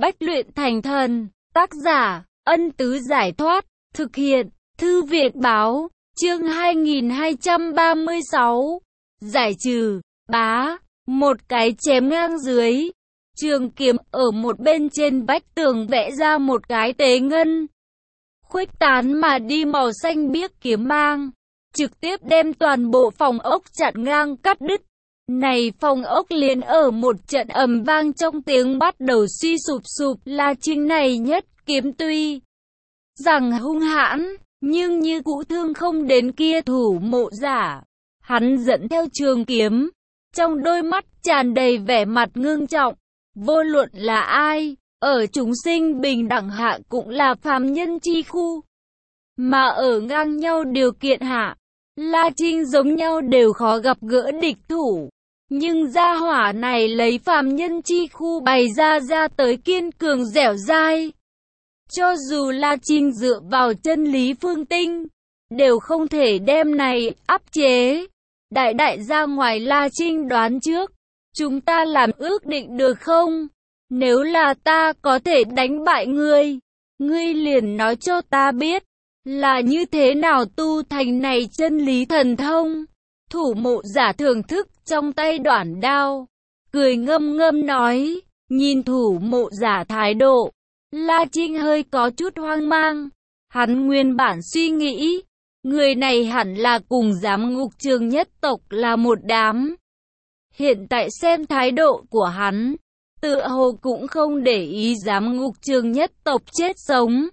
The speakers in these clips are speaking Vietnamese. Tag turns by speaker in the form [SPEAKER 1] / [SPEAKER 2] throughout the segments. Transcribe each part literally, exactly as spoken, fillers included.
[SPEAKER 1] Bách luyện thành thần, tác giả, Ân Tứ Giải Thoát, thực hiện, Thư viện Báo, chương hai nghìn hai trăm ba mươi sáu, giải trừ, bá, một cái chém ngang dưới, trường kiếm ở một bên trên vách tường vẽ ra một cái tế ngân, khuếch tán mà đi màu xanh biếc kiếm mang, trực tiếp đem toàn bộ phòng ốc chặn ngang cắt đứt. Này phòng ốc liền ở một trận ầm vang trong tiếng bắt đầu suy sụp sụp. La Trinh này nhất kiếm tuy rằng hung hãn, nhưng như cũ thương không đến kia thủ mộ giả. Hắn dẫn theo trường kiếm, trong đôi mắt tràn đầy vẻ mặt ngưng trọng. Vô luận là ai, ở chúng sinh bình đẳng hạ cũng là phàm nhân chi khu. Mà ở ngang nhau điều kiện hạ, La Trinh giống nhau đều khó gặp gỡ địch thủ. Nhưng gia hỏa này lấy phàm nhân chi khu bày ra ra tới kiên cường dẻo dai. Cho dù La Trinh dựa vào chân lý phương tinh, đều không thể đem này áp chế. Đại đại ra ngoài La Trinh đoán trước, chúng ta làm ước định được không? Nếu là ta có thể đánh bại ngươi, ngươi liền nói cho ta biết, là như thế nào tu thành này chân lý thần thông. Thủ mộ giả thưởng thức trong tay đoản đao, cười ngâm ngâm nói, nhìn thủ mộ giả thái độ, La Trinh hơi có chút hoang mang. Hắn nguyên bản suy nghĩ, người này hẳn là cùng giám ngục trường nhất tộc là một đám. Hiện tại xem thái độ của hắn, tựa hồ cũng không để ý giám ngục trường nhất tộc chết sống.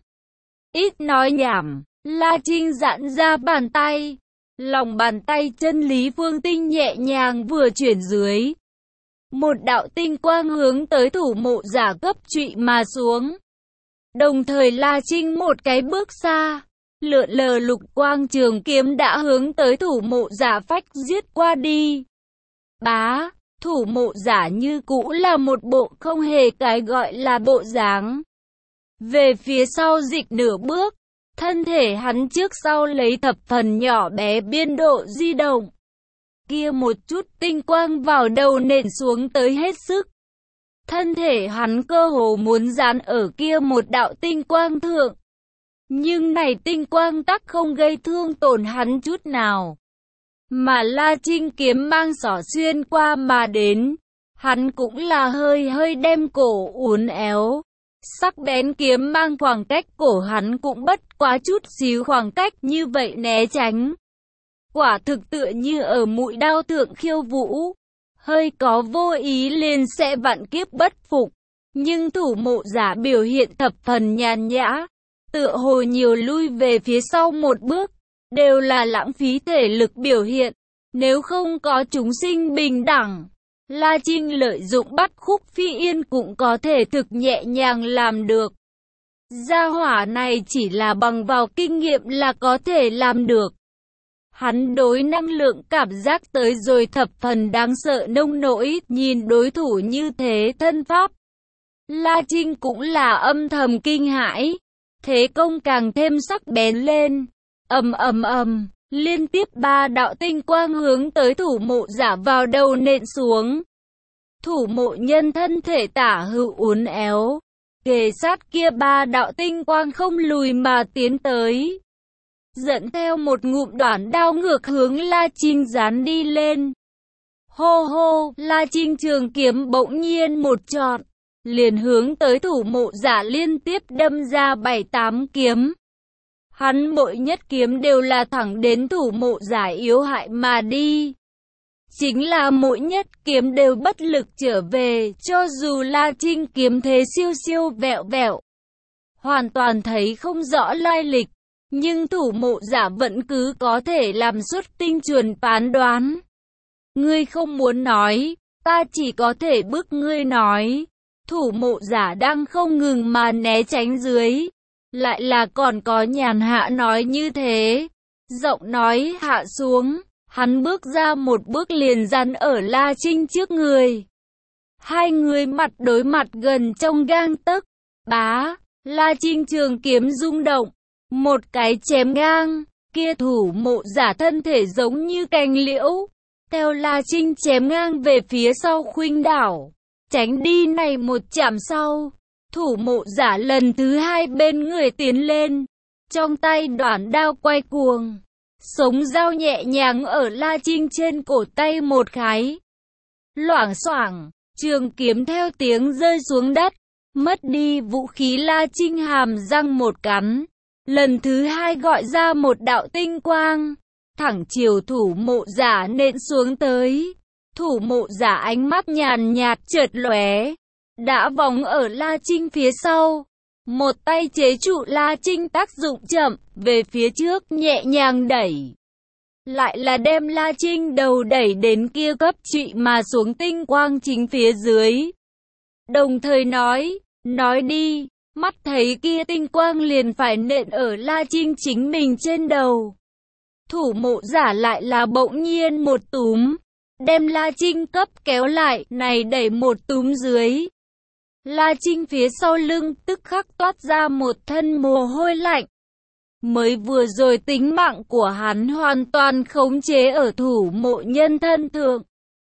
[SPEAKER 1] Ít nói nhảm, La Trinh giãn ra bàn tay. Lòng bàn tay chân lý phương tinh nhẹ nhàng vừa chuyển dưới. Một đạo tinh quang hướng tới thủ mộ giả cấp trụy mà xuống. Đồng thời La Trinh một cái bước xa, lượn lờ lục quang trường kiếm đã hướng tới thủ mộ giả phách giết qua đi. Bá, thủ mộ giả như cũ là một bộ không hề cái gọi là bộ dáng. Về phía sau dịch nửa bước. Thân thể hắn trước sau lấy thập phần nhỏ bé biên độ di động. Kia một chút tinh quang vào đầu nện xuống tới hết sức. Thân thể hắn cơ hồ muốn dán ở kia một đạo tinh quang thượng. Nhưng này tinh quang tắc không gây thương tổn hắn chút nào. Mà La Trinh kiếm mang xỏ xuyên qua mà đến. Hắn cũng là hơi hơi đem cổ uốn éo. Sắc bén kiếm mang khoảng cách cổ hắn cũng bất quá chút xíu khoảng cách như vậy né tránh. Quả thực tựa như ở mũi đao thượng khiêu vũ. Hơi có vô ý liền sẽ vạn kiếp bất phục. Nhưng thủ mộ giả biểu hiện thập phần nhàn nhã. Tựa hồ nhiều lui về phía sau một bước. Đều là lãng phí thể lực biểu hiện. Nếu không có chúng sinh bình đẳng, La Trinh lợi dụng bắt khúc phi yên cũng có thể thực nhẹ nhàng làm được. Gia hỏa này chỉ là bằng vào kinh nghiệm là có thể làm được. Hắn đối năng lượng cảm giác tới rồi thập phần đáng sợ nông nỗi, nhìn đối thủ như thế thân pháp. La Trinh cũng là âm thầm kinh hãi, thế công càng thêm sắc bén lên. Ầm ầm ầm, liên tiếp ba đạo tinh quang hướng tới thủ mộ giả vào đầu nện xuống. Thủ mộ nhân thân thể tả hữu uốn éo, kề sát kia ba đạo tinh quang không lùi mà tiến tới. Dẫn theo một ngụm đoản đao ngược hướng La Trinh dán đi lên. Hô hô, La Trinh trường kiếm bỗng nhiên một chọt, liền hướng tới thủ mộ giả liên tiếp đâm ra bảy tám kiếm. Hắn mỗi nhất kiếm đều là thẳng đến thủ mộ giả yếu hại mà đi. Chính là mỗi nhất kiếm đều bất lực trở về, cho dù La Trinh kiếm thế siêu siêu vẹo vẹo, hoàn toàn thấy không rõ lai lịch, nhưng thủ mộ giả vẫn cứ có thể làm xuất tinh chuẩn phán đoán. Ngươi không muốn nói, ta chỉ có thể bức ngươi nói. Thủ mộ giả đang không ngừng mà né tránh dưới, lại là còn có nhàn hạ nói như thế. Giọng nói hạ xuống. Hắn bước ra một bước liền dán ở La Trinh trước người. Hai người mặt đối mặt gần trong gang tấc. Bá, La Trinh trường kiếm rung động. Một cái chém ngang, kia thủ mộ giả thân thể giống như cành liễu. Theo La Trinh chém ngang về phía sau khuynh đảo. Tránh đi này một chạm sau. Thủ mộ giả lần thứ hai bên người tiến lên, trong tay đoạn đao quay cuồng, sống dao nhẹ nhàng ở La Trinh trên cổ tay một cái. Loảng xoảng, trường kiếm theo tiếng rơi xuống đất, mất đi vũ khí. La Trinh hàm răng một cắn, lần thứ hai gọi ra một đạo tinh quang, thẳng chiều thủ mộ giả nện xuống tới. Thủ mộ giả ánh mắt nhàn nhạt chợt lóe, đã vòng ở La Trinh phía sau, một tay chế trụ La Trinh, tác dụng chậm, về phía trước nhẹ nhàng đẩy, lại là đem La Trinh đầu đẩy đến kia cấp trụy mà xuống tinh quang chính phía dưới. Đồng thời nói, nói đi, mắt thấy kia tinh quang liền phải nện ở La Trinh chính mình trên đầu. Thủ mộ giả lại là bỗng nhiên một túm, đem La Trinh cấp kéo lại, này đẩy một túm dưới. La Trinh phía sau lưng tức khắc toát ra một thân mồ hôi lạnh. Mới vừa rồi tính mạng của hắn hoàn toàn khống chế ở thủ mộ nhân thân thượng.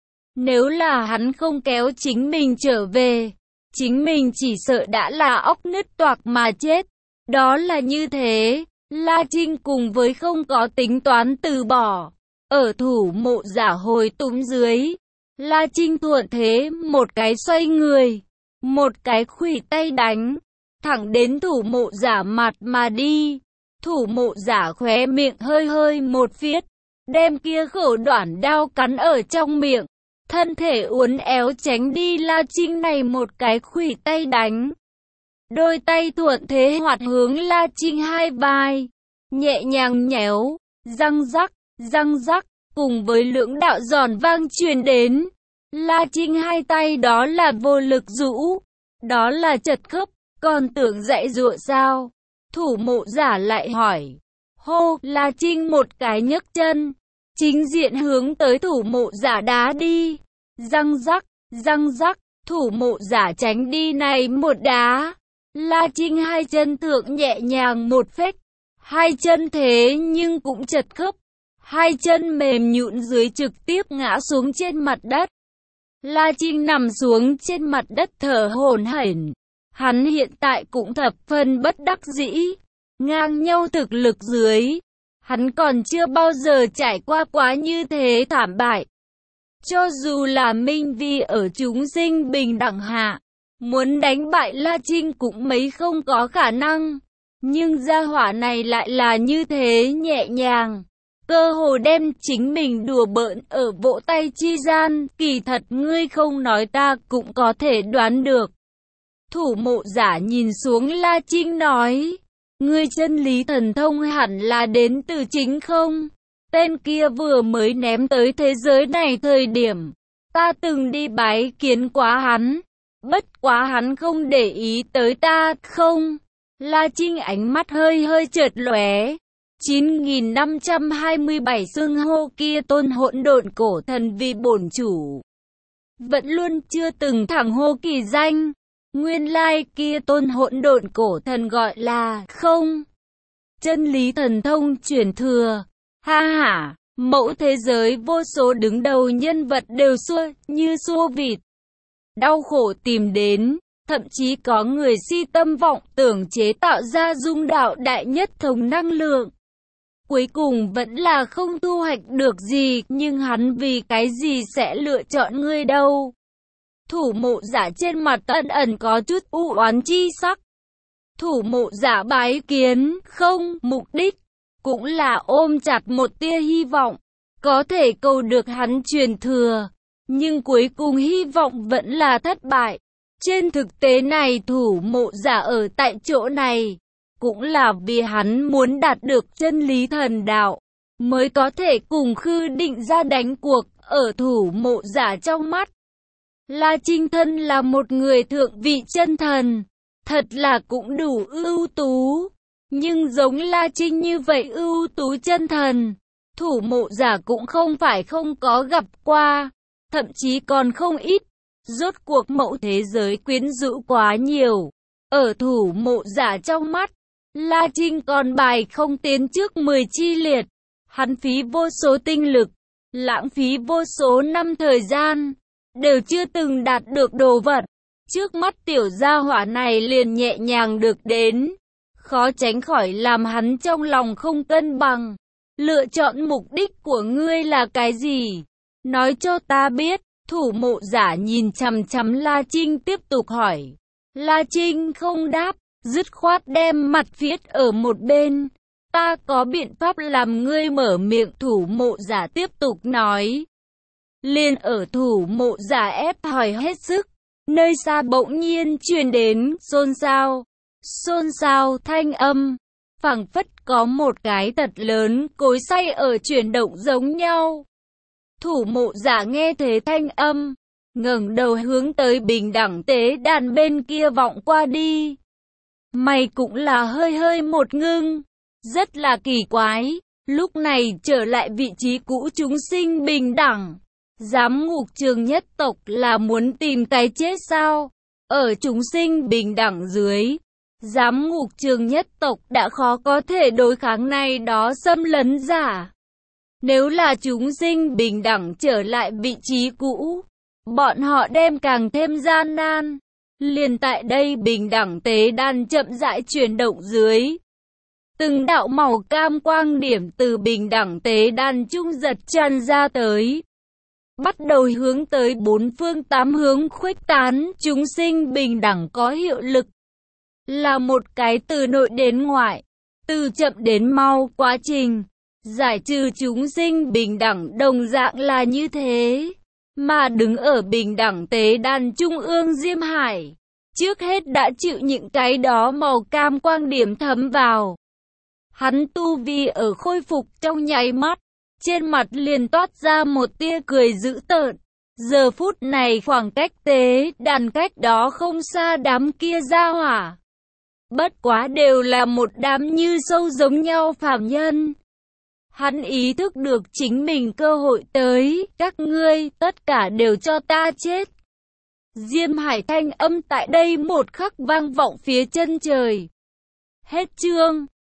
[SPEAKER 1] Nếu là hắn không kéo chính mình trở về, chính mình chỉ sợ đã là óc nứt toạc mà chết. Đó là như thế, La Trinh cùng với không có tính toán từ bỏ. Ở thủ mộ giả hồi túm dưới, La Trinh thuận thế một cái xoay người, một cái khuỷu tay đánh, thẳng đến thủ mộ giả mặt mà đi. Thủ mộ giả khóe miệng hơi hơi một phiết, đem kia khẩu đoạn đao cắn ở trong miệng, thân thể uốn éo tránh đi La Trinh này một cái khuỷu tay đánh. Đôi tay thuận thế hoạt hướng La Trinh hai vai, nhẹ nhàng nhéo, răng rắc, răng rắc, cùng với lưỡng đạo giòn vang truyền đến. La Trinh hai tay đó là vô lực rũ, đó là chật khớp, còn tưởng dạy dụa sao? Thủ mộ giả lại hỏi. Hô, La Trinh một cái nhấc chân, chính diện hướng tới thủ mộ giả đá đi. Răng rắc, răng rắc, thủ mộ giả tránh đi này một đá. La Trinh hai chân thượng nhẹ nhàng một phách, hai chân thế nhưng cũng chật khớp, hai chân mềm nhũn dưới trực tiếp ngã xuống trên mặt đất. La Trinh nằm xuống trên mặt đất thở hổn hển. Hắn hiện tại cũng thập phần bất đắc dĩ, ngang nhau thực lực dưới, hắn còn chưa bao giờ trải qua quá như thế thảm bại. Cho dù là Minh Vi ở chúng sinh bình đẳng hạ, muốn đánh bại La Trinh cũng mấy không có khả năng, nhưng gia hỏa này lại là như thế nhẹ nhàng, cơ hồ đem chính mình đùa bỡn ở vỗ tay chi gian. Kỳ thật ngươi không nói ta cũng có thể đoán được. Thủ mộ giả nhìn xuống La Trinh nói, ngươi chân lý thần thông hẳn là đến từ chính không? Tên kia vừa mới ném tới thế giới này thời điểm, ta từng đi bái kiến quá hắn, bất quá hắn không để ý tới ta, không? La Trinh ánh mắt hơi hơi chợt lóe. chín nghìn năm trăm hai mươi bảy xưng hô kia tôn hỗn độn cổ thần vì bổn chủ, vẫn luôn chưa từng thẳng hô kỳ danh. Nguyên lai kia tôn hỗn độn cổ thần gọi là không. Chân lý thần thông truyền thừa. Ha ha, mẫu thế giới vô số đứng đầu nhân vật đều xua như xua vịt. Đau khổ tìm đến, thậm chí có người si tâm vọng tưởng chế tạo ra dung đạo đại nhất thống năng lượng. Cuối cùng vẫn là không thu hoạch được gì, nhưng hắn vì cái gì sẽ lựa chọn ngươi đâu? Thủ mộ giả trên mặt ẩn ẩn có chút u oán chi sắc. Thủ mộ giả bái kiến, không, mục đích, cũng là ôm chặt một tia hy vọng, có thể cầu được hắn truyền thừa, nhưng cuối cùng hy vọng vẫn là thất bại. Trên thực tế này thủ mộ giả ở tại chỗ này, cũng là vì hắn muốn đạt được chân lý thần đạo, mới có thể cùng Khư Định ra đánh cuộc. Ở thủ mộ giả trong mắt, La Trinh thân là một người thượng vị chân thần, thật là cũng đủ ưu tú. Nhưng giống La Trinh như vậy ưu tú chân thần, thủ mộ giả cũng không phải không có gặp qua, thậm chí còn không ít. Rốt cuộc mẫu thế giới quyến rũ quá nhiều. Ở thủ mộ giả trong mắt, La Trinh còn bài không tiến trước mười chi liệt. Hắn phí vô số tinh lực, lãng phí vô số năm thời gian, đều chưa từng đạt được đồ vật. Trước mắt tiểu gia hỏa này liền nhẹ nhàng được đến, khó tránh khỏi làm hắn trong lòng không cân bằng. Lựa chọn mục đích của ngươi là cái gì? Nói cho ta biết. Thủ mộ giả nhìn chằm chằm La Trinh tiếp tục hỏi. La Trinh không đáp, dứt khoát đem mặt viết ở một bên. Ta có biện pháp làm ngươi mở miệng. Thủ mộ giả tiếp tục nói. Liền ở thủ mộ giả ép hỏi hết sức, nơi xa bỗng nhiên truyền đến xôn xao, xôn xao thanh âm, phảng phất có một cái thật lớn cối xay ở chuyển động giống nhau. Thủ mộ giả nghe thế thanh âm, ngẩng đầu hướng tới bình đẳng tế đàn bên kia vọng qua đi. Mày cũng là hơi hơi một ngưng, rất là kỳ quái, lúc này trở lại vị trí cũ chúng sinh bình đẳng. Giám ngục trường nhất tộc là muốn tìm cái chết sao? Ở chúng sinh bình đẳng dưới, giám ngục trường nhất tộc đã khó có thể đối kháng này đó xâm lấn giả. Nếu là chúng sinh bình đẳng trở lại vị trí cũ, bọn họ đem càng thêm gian nan. Liền tại đây bình đẳng tế đàn chậm rãi chuyển động dưới. Từng đạo màu cam quang điểm từ bình đẳng tế đàn trung giật tràn ra tới. Bắt đầu hướng tới bốn phương tám hướng khuếch tán. Chúng sinh bình đẳng có hiệu lực. Là một cái từ nội đến ngoại, từ chậm đến mau quá trình. Giải trừ chúng sinh bình đẳng đồng dạng là như thế. Mà đứng ở bình đẳng tế đàn trung ương Diêm Hải, trước hết đã chịu những cái đó màu cam quang điểm thấm vào. Hắn tu vi ở khôi phục trong nháy mắt, trên mặt liền toát ra một tia cười dữ tợn. Giờ phút này khoảng cách tế đàn cách đó không xa đám kia ra hỏa. Bất quá đều là một đám như sâu giống nhau phàm nhân. Hắn ý thức được chính mình cơ hội tới, các ngươi tất cả đều cho ta chết. Diêm Hải thanh âm tại đây một khắc vang vọng phía chân trời. Hết chương.